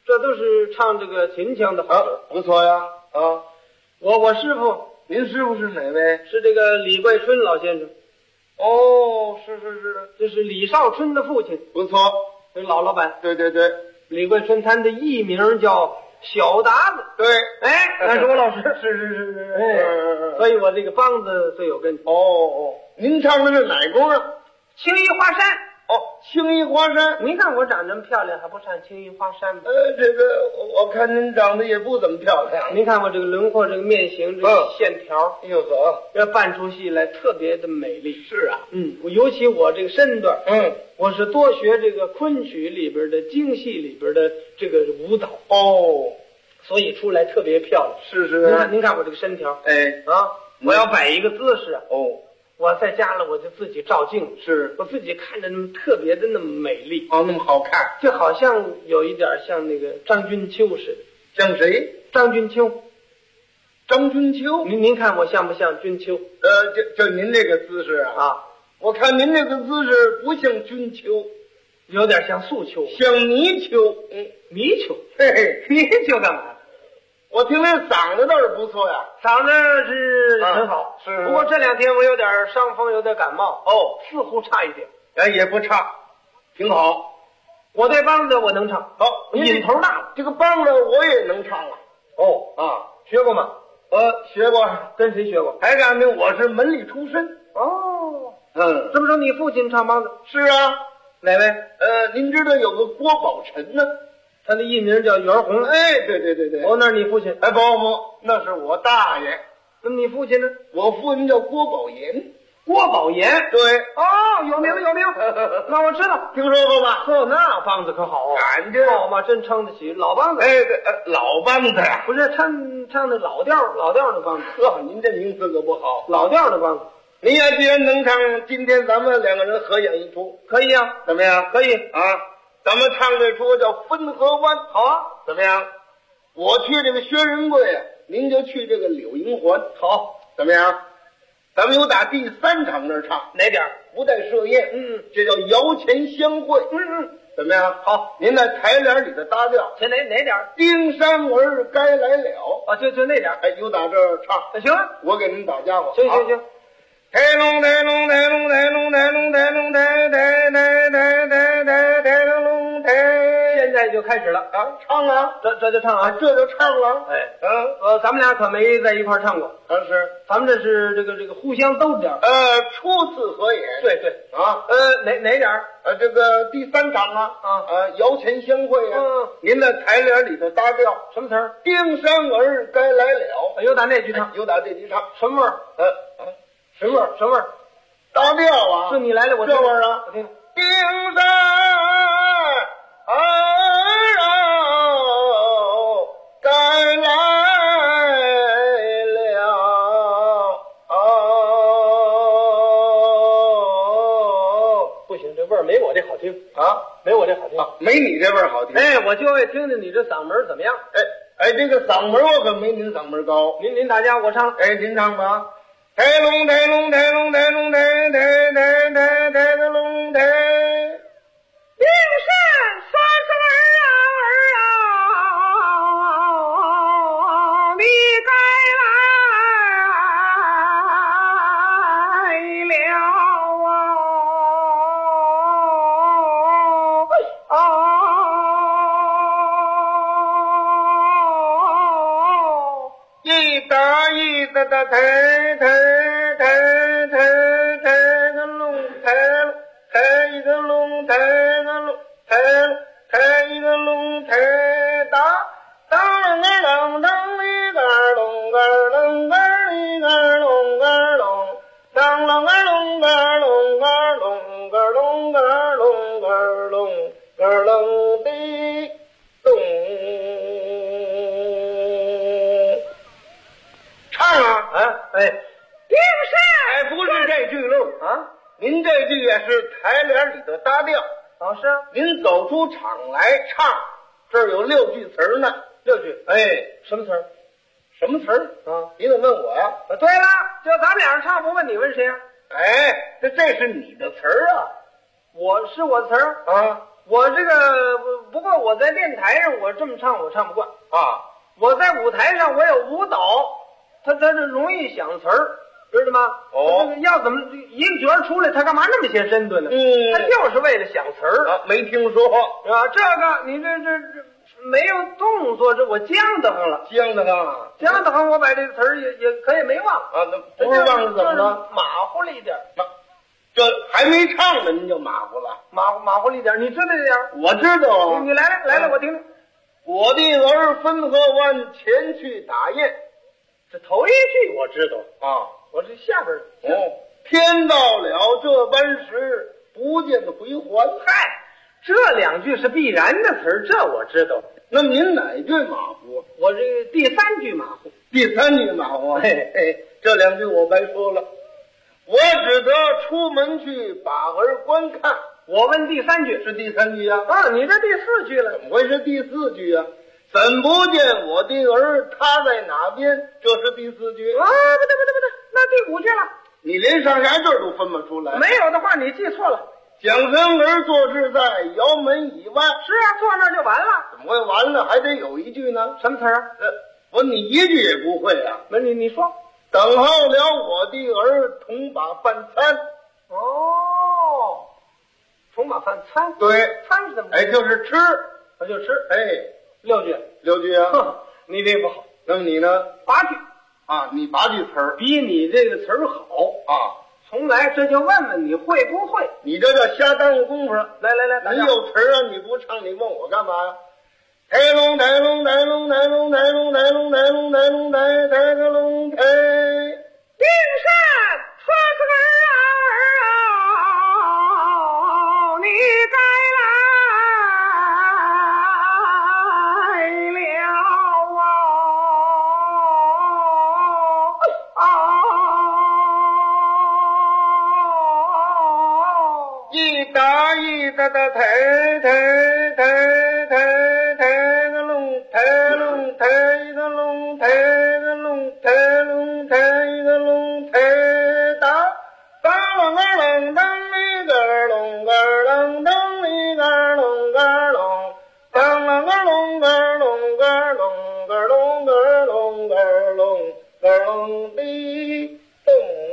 这都是唱这个秦腔的好曲。 不错呀。啊， 我师傅， 您师傅是哪位？ 是这个李桂春老先生。 哦，是， 这是李少春的父亲。 不错， 这老板。 对， 李桂春，他的艺名叫小达子。 对， 哎，那是我老师。是。哎，所以我这个梆子最有根。 哦，您唱的是哪宫啊？ 青衣花山。 哦，青衣花山。 您看我长这么漂亮，还不唱青衣花山吗？ 这个我看您长得也不怎么漂亮。 您看我这个轮廓，这个面型，这个线条， 哎呦呵， 这扮出戏来特别的美丽。 是啊， 尤其我这个身段，我是多学这个昆曲里边的京戏里边的这个舞蹈。 哦， 所以出来特别漂亮。 是。 您看我这个身条， 哎啊，我要摆一个姿势啊。 哦。 我在家了，我就自己照镜， 是我自己看着那么特别的那么美丽， 那么好看， 就好像有一点像那个张君秋似的。 像谁？ 张君秋。 张君秋？ 您看我像不像君秋？ 就您这个姿势啊，我看您这个姿势不像君秋， 有点像素秋， 像泥鳅。 泥鳅？ 嘿， 泥鳅干嘛？ 我听那嗓子倒是不错呀， 嗓子是很好， 是。 不过这2天我有点伤风，有点感冒，似乎差一点。 也不差，挺好。 我对梆子我能唱， 好， 瘾头大了。 这个梆子我也能唱啊。 学过吗？ 学过。 跟谁学过？ 还干呢，我是门里出身。 哦，这么说你父亲唱梆子？ 是啊。 哪位？ 您知道有个郭宝臣呢？ 他的艺名叫袁弘。 哎，对。 那是你父亲？ 哎，不，那是我大爷。 那么你父亲呢？ 我父亲叫郭宝言。 郭宝言？ 对。 有名。那我知道， 听说过吧？ 那梆子可好啊， 感觉好嘛，真撑得起老梆子。 哎，老梆子呀， 不是唱的老调的梆子。 您这名字可不好， 老调的梆子。 您呀，既然能唱，今天咱们2个人合演一出， 可以啊？ 怎么样？ 可以啊。咱们唱这出叫《汾河湾》， 好啊， 怎么样？我去这个薛仁贵啊，您就去这个柳营环， 好， 怎么样？咱们有打第3场那唱， 哪点？ 不带设宴，这叫摇钱相会，怎么样？好，您在台联里的搭调， 哪点？ 丁山儿该来了啊，就那点。 哎，有打这儿唱， 行啊， 我给您打家伙， 行。 台龙台龙台龙台龙台龙台龙台台台台台台台龙台， 现在就开始了啊！唱啊， 这就唱啊， 这就唱了。 哎，咱们俩可没在一块唱过。 是， 咱们这是这个互相兜点。 初次合演。 对啊。哪点？ 这个第3场啊。摇钱相会啊。您在台联里头搭调什么词儿？ 丁山儿该来了。 有打那句唱， 有打这句唱， 什么味儿？什么味儿？ 搭调啊！ 是你来了，我这味儿啊！ 我听。 丁山儿该来了。 不行，这味儿没我这好听啊！ 没我这好听， 没你这味儿好听。 哎，我就爱听听你这嗓门怎么样？ 哎，这个嗓门我可没您嗓门高。 您打家，我唱。 哎，您唱吧。台龙台龙台龙台龙台台台台台龙台， 灵山三十儿你该来了一打一打的台台台台台个龙台台一个龙台个龙台台一个龙台打当啷个啷当一个龙个龙个一个龙个龙当啷个龙个龙个龙个龙个龙个龙个龙的咚。唱啊！ 丁山， 哎，不是这句喽啊！您这句也是台联里的搭调。 是啊。 您走出场来唱，这儿有6句词儿呢。 6句。 哎， 什么词儿？ 什么词儿啊？ 你怎么问我呀？ 对了，就咱们俩人唱，不问你问谁呀？ 哎，这是你的词儿啊！ 我的词儿啊！ 我这个不过我在电台上我这么唱我唱不惯啊。 我在舞台上我有舞蹈，他这容易想词儿，知道吗？ 哦， 要怎么一个角出来，他干嘛那么些身段呢？他就是为了想词儿啊。没听说啊，这个你这没有动作，这我僵得慌了， 僵得慌， 僵得慌，我把这个词儿也可以没忘啊。那不是忘是怎么了？ 马虎了一点。 这还没唱呢，您就马虎了， 马虎了一点，你知道这点？ 我知道啊。 你来，我听听。 我的儿汾河湾前去打雁， 这头一句我知道啊， 我这下边天到了这般时，不见回还。 嗨，这两句是必然的词儿，这我知道。 那么您哪句马虎？ 我这第三句马虎。 第三句马虎，嘿嘿，这两句我白说了。我只得出门去把儿观看。 我问第三句是第三句啊？ 啊，你这第四句了， 怎么会是第四句啊？怎不见我的儿他在哪边？这是第四句啊！不对，那第五句了。 你连上下句都分不出来。 没有的话，你记错了。 蒋生儿坐置在窑门以外。 是啊，坐那儿就完了。 怎么会完了？还得有一句呢？ 什么词儿啊？ 我你一句也不会啊？ 那你说。 等候了我的儿同把饭餐。 哦，同把饭餐。 对， 餐是怎么？ 哎，就是吃， 那就吃。 哎，6句啊。 你这不好。 那么你呢 ？8句啊，你8句词儿比你这个词儿好啊。 重来，这就问问你会不会？ 你这叫瞎耽误功夫。来， 你有词儿啊，你不唱，你问我干嘛呀？抬龙抬龙抬龙抬龙抬龙抬龙抬龙抬龙抬抬个龙抬， 丁山说是个儿你该来了一打一打的抬抬抬抬抬个龙抬龙抬一个龙抬个龙抬龙抬一个龙抬打当啷个啷当里个龙个啷当里个龙个龙当啷个龙个龙个龙个龙个龙个龙个龙的咚。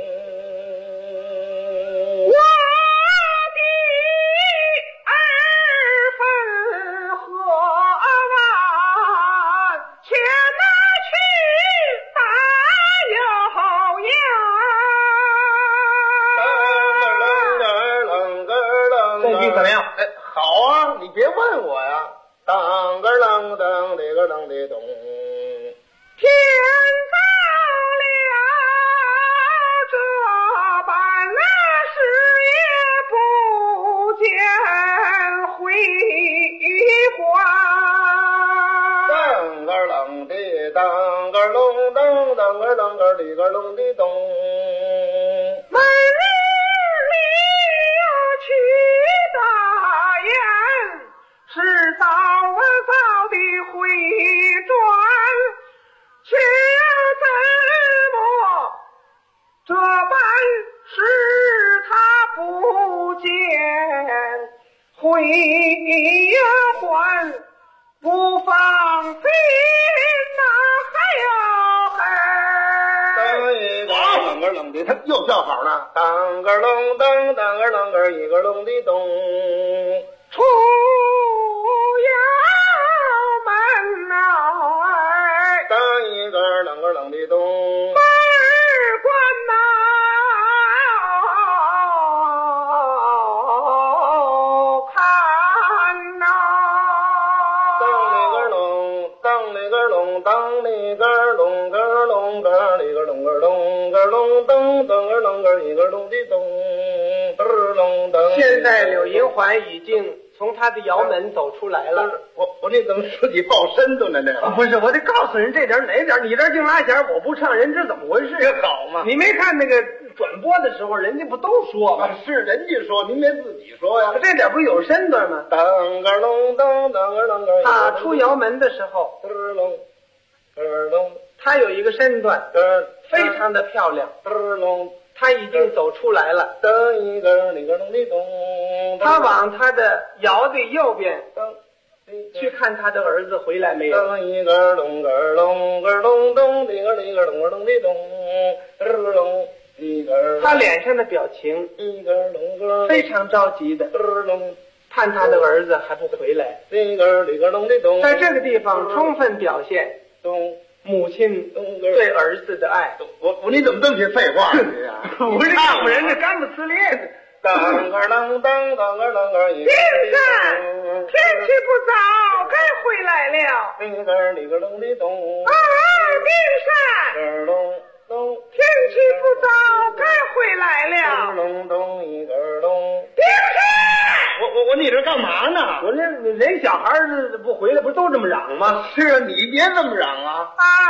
你别问我呀，当个啷当这个啷的咚， 天到了这般的事也不见回还。 当个啷的当个隆当当个啷个里个隆的咚， 每日里去打雁。是早的回转，却怎么这般使他不见回还，不放心当一个啷个啷的，他又叫好呢。当个啷当当个啷个一个啷的咚， 出窑门来， 当一个啷个啷的咚， 门儿关看呐， 当那个隆当那个隆当那个隆个隆个里个隆个隆个隆噔噔个啷个一个隆的咚，嘚隆噔。 现在柳银环已经从他的窑门走出来了。 我这怎么自己抱身子呢？这不是，我得告诉人这点哪点，你这净拉弦，我不唱，人这怎么回事？ 这好嘛？ 你没看那个转播的时候，人家不都说吗？ 是人家说，您别自己说呀。 这点不有身段吗？ 当个隆当当个啷个。 他出窑门的时候， 嘚隆嘚隆， 他有一个身段，非常的漂亮。 嘚隆他已经走出来了。 噔一个里个咚的咚， 他往他的窑的右边去看他的儿子回来没有。 噔一个咚个咚个咚咚里个咚个咚的咚，咚一个。 他脸上的表情一个咚个非常着急的， 咚。 看他的儿子还不回来。 里个咚的咚， 在这个地方充分表现咚母亲对儿子的爱。 你怎么这么些废话呢？ 我这唱人家干不呲咧。 当个当当当个当个， 丁山，天气不早，该回来了。 里个咚的咚。 啊，丁山， 咚， 天气不早，该回来了。 咚一个咚。 丁山， 我你这干嘛呢？ 我这人小孩子不回来，不都这么嚷吗？ 是啊，你别这么嚷啊！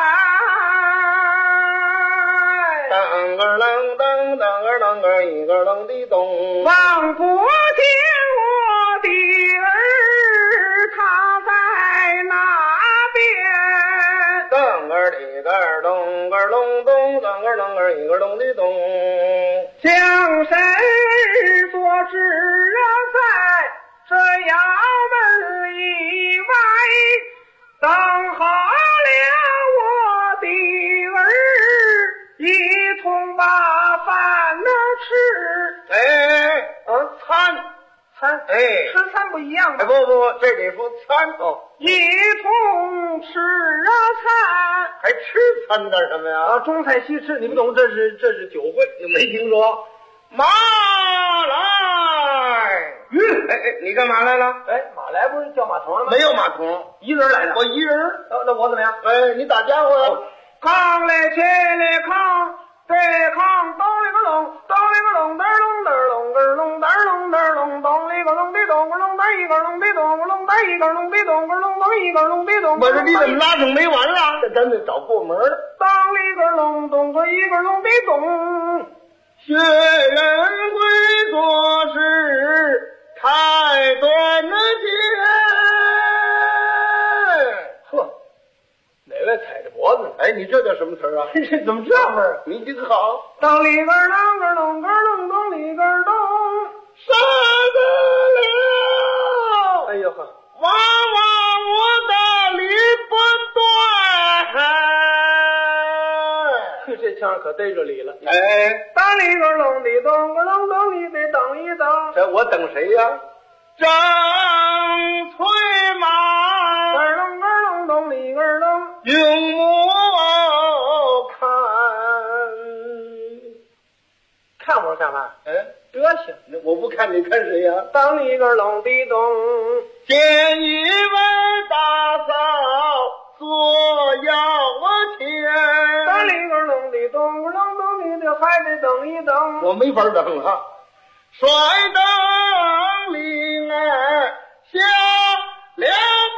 当个啷当当个啷个一个啷的咚， 望不见我的儿，他在哪边？ 当个里个咚个隆咚，当个啷个一个啷的咚， 将身所指在这衙门以外，等好了我的儿，一同把饭能吃。餐，吃餐不一样吗？ 不，这得说餐哦， 一同吃餐， 还吃餐干什么呀？ 中菜西吃，你不懂，这是酒会，你没听说？ 马来，你干嘛来了？ 马来不是叫马童了吗？ 没有马童， 一人来的。 我一人。 那我怎么样？ 你打家伙呀？ 扛来起来扛，对扛，咚里个隆，咚里个隆，嘚隆嘚隆嘚隆嘚隆嘚隆，咚里个隆的咚个隆嘚一个隆的咚个隆嘚一个隆的咚个隆咚一个隆的咚。 我说你怎么拉整没完了？这咱得找过门了。 咚里个隆，咚个一个隆的咚。 学人归做事太短了见。 呵，哪位踩着脖子呢？ 你这叫什么词儿啊？ 这怎么这味儿？ 你这个好。 当里个啷个隆个隆咚里个咚， 杀得了。 哎呦呵， 娃娃我的理不断。 这腔可逮着理了。 当里个隆的咚个隆咚，你得等一等。 这我等谁呀？张翠马。 个隆个隆咚里个隆， 用目看我干嘛？德行。 我不看你看谁呀？ 当里个隆的咚， 见一位大嫂做要我钱。 当里个隆的咚个隆咚，你得还得等一等。 我没法等了。摔灯铃儿响了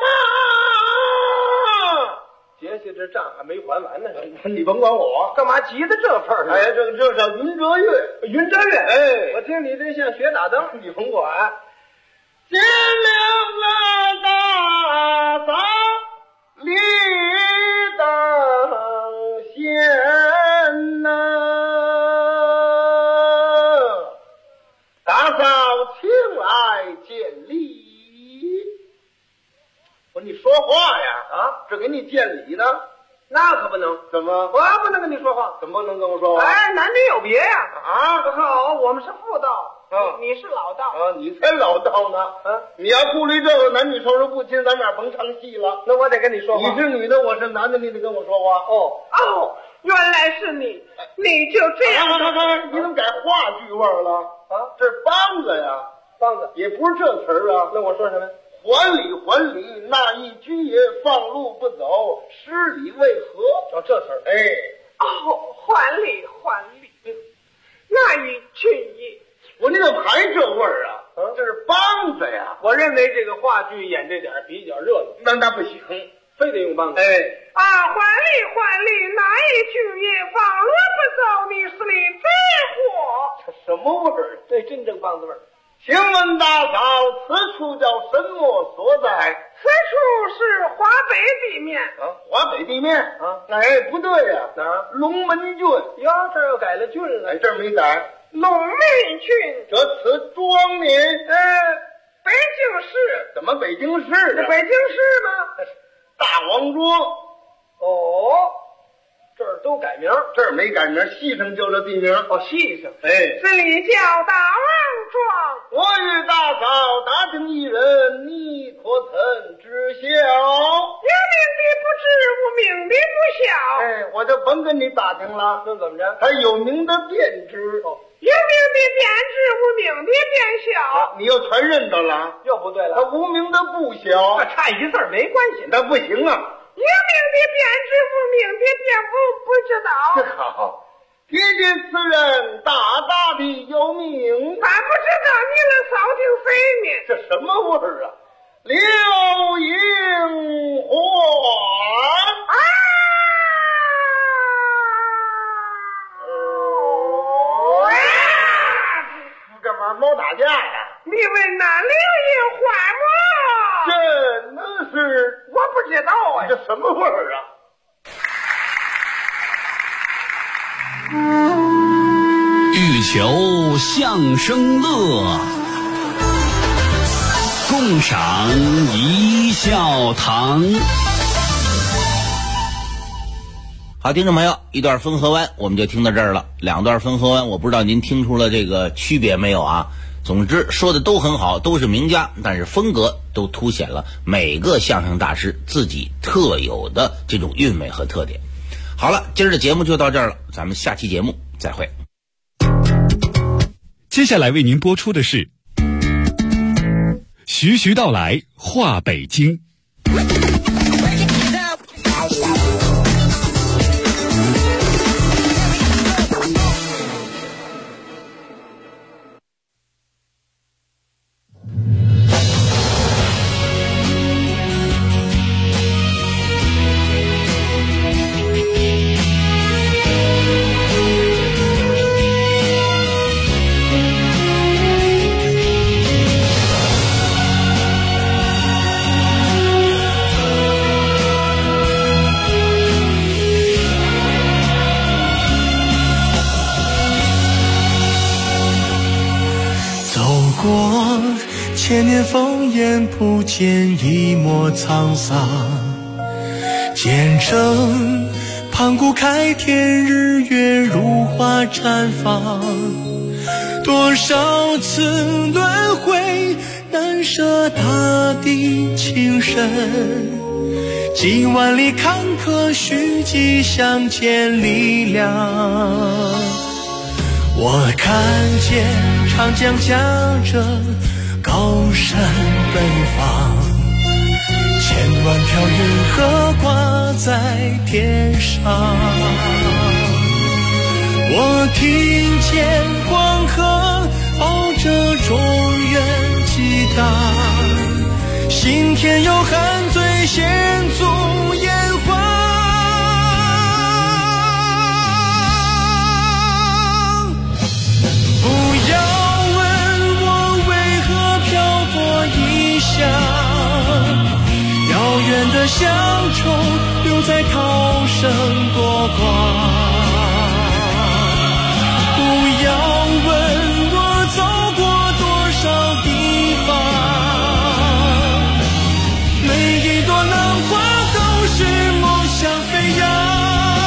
吗？ 结下这账还没还完呢。 你甭管我， 干嘛急得这份儿呢？ 这叫云遮月。 云遮月。我听你这像学打灯。 你甭管。见了大嫂李登贤呐，大嫂请来见礼。我说你说话呀？这给你见礼呢？ 那可不能。 怎么？ 我不能跟你说话。 怎么不能跟我说话？ 男女有别呀。好，我们是妇道。你是老道。 你才老道呢。你要顾虑这个男女授受不亲，咱俩甭唱戏了。 那我得跟你说话。 你是女的，我是男的，你得跟我说话。 原来是你，你就这样。 你怎么改话剧味了？这是梆子呀， 梆子也不是这词儿啊。 那我说什么？ 还礼还礼，那一君爷放路不走，失礼为何？ 这词儿。还礼还礼，那一君爷。 我你怎么还这味儿啊？这是梆子呀。 我认为这个话剧演这点比较热闹。 那不行， 非得用梆子。 还礼还礼，那一君爷放路不走，你是里贼货。 这什么味儿？ 这真正梆子味儿。 请问大嫂，此处叫什么所在？ 此处是华北地面华北地面哎，不对呀，哪儿？龙门郡。 哟，这儿又改了郡了。 哎，这儿没改。 龙门郡。 这此庄名？ 北京市。 怎么北京市啊？ 北京市吗？ 大王庄。 哦。这儿都改名， 这儿没改名，戏上叫这地名。 戏上， 哎， 这里叫大王庄。 我与大嫂打听一人，你可曾知晓？ 有名的不知，无名的不晓。 哎，我就甭跟你打听了。 那怎么着？ 他有名的便知， 有名的便知，无名的便晓。 你又全认得了？ 又不对了。 他无名的不晓， 那差一字没关系。 那不行啊。 有名的便知，无名的便不知道。 好，提及此人大大的有名， 咱不知道，你能扫听谁呢？ 这什么味儿啊？刘应环啊！干嘛猫打架呀？ 你问那刘应环吗？ 真的是我不知道啊， 这什么味儿啊？ 欲求相声乐，共赏一笑堂。 好，听众朋友，一段汾河湾我们就听到这儿了。两段汾河湾，我不知道您听出了这个区别没有啊？总之说的都很好，都是名家，但是风格都凸显了每个相声大师自己特有的这种韵味和特点。好了，今儿的节目就到这儿了，咱们下期节目再会。 接下来为您播出的是徐徐道来话北京。 千年烽烟不见一抹沧桑，见证盘古开天，日月如花绽放。多少次轮回，难舍大地情深，几万里坎坷，虚迹相见力量。我看见长江驾着高山奔放，千万条云河挂在天上。我听见黄河抱着中原激荡，心田有汉醉险阻烟花。不要问我为何漂泊异乡，遥远的乡愁留在涛声波光。不要问我走过多少地方，每一朵浪花都是梦想飞扬。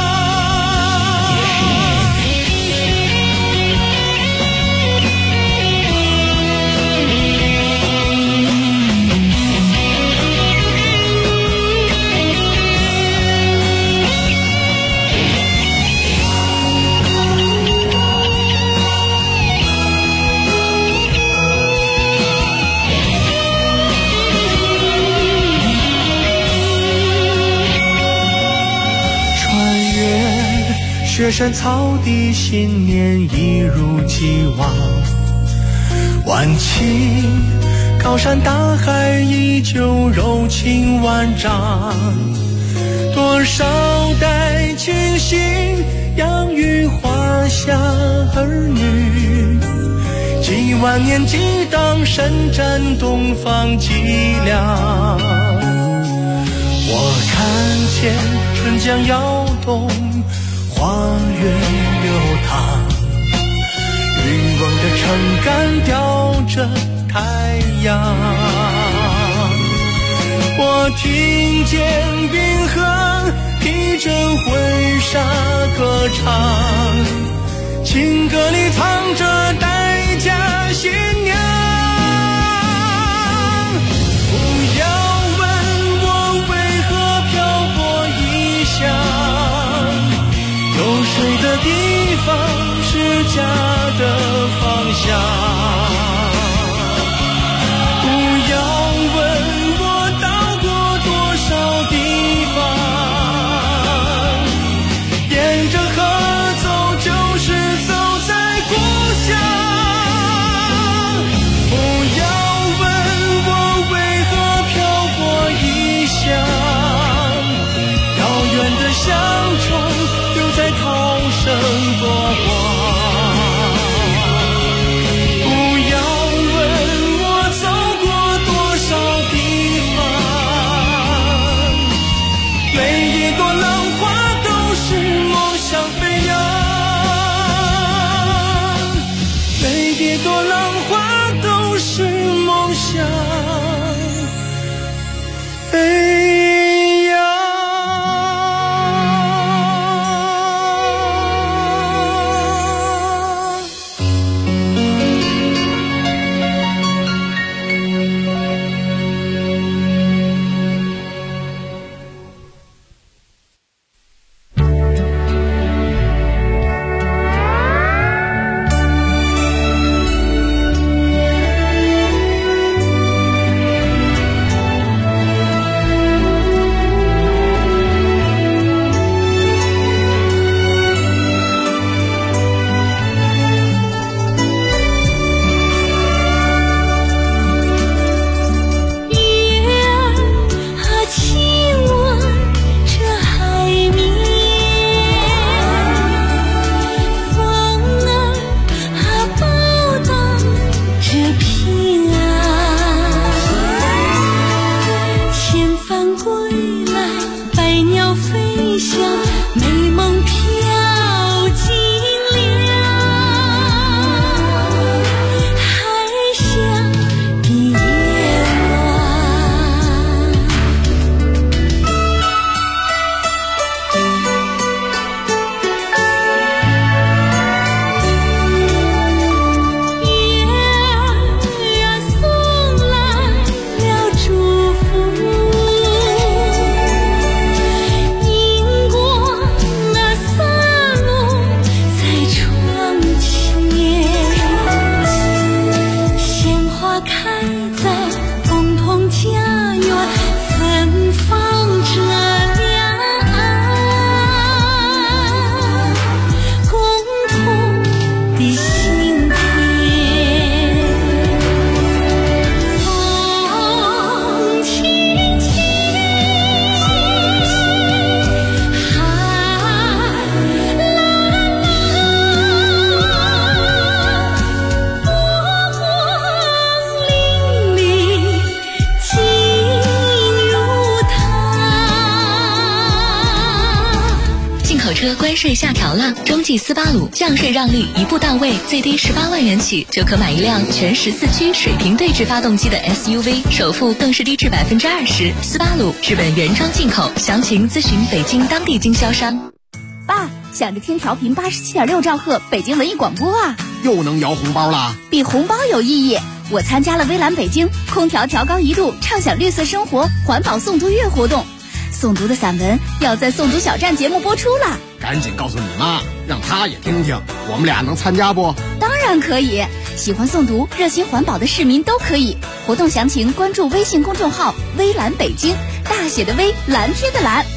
雪山草地，信念一如既往。万顷高山大海，依旧柔情万丈。多少代亲信养育华夏儿女， 几万年激荡，伸展东方脊梁。我看见春江摇动，花月流淌，渔翁的撑杆吊着太阳。我听见冰河披着婚纱歌唱，情歌里藏着待嫁新娘。不要问我为何漂泊异乡，有水的地方是家的方向。不要问我到过多少地方，沿着河走就是走在故乡。不要问我为何漂泊异乡，遥远的乡愁留在涛声波光。朵浪花都是梦想飞扬。 车关税下调了，中际斯巴鲁降税让利一步到位，最低18万元起就可买一辆全14驱水平对置发动机的 SUV， 首付更是低至20%。斯巴鲁日本原装进口，详情咨询北京当地经销商。 爸，想着听调频87.6兆赫北京文艺广播啊， 又能摇红包啦？ 比红包有意义。我参加了微蓝北京空调调高1度，畅享绿色生活环保诵读月活动。诵读的散文要在诵读小站节目播出了， 赶紧告诉你妈，让她也听听，我们俩能参加不？ 当然可以，喜欢诵读、热心环保的市民都可以。活动详情关注微信公众号微蓝北京，大写的微，蓝天的蓝。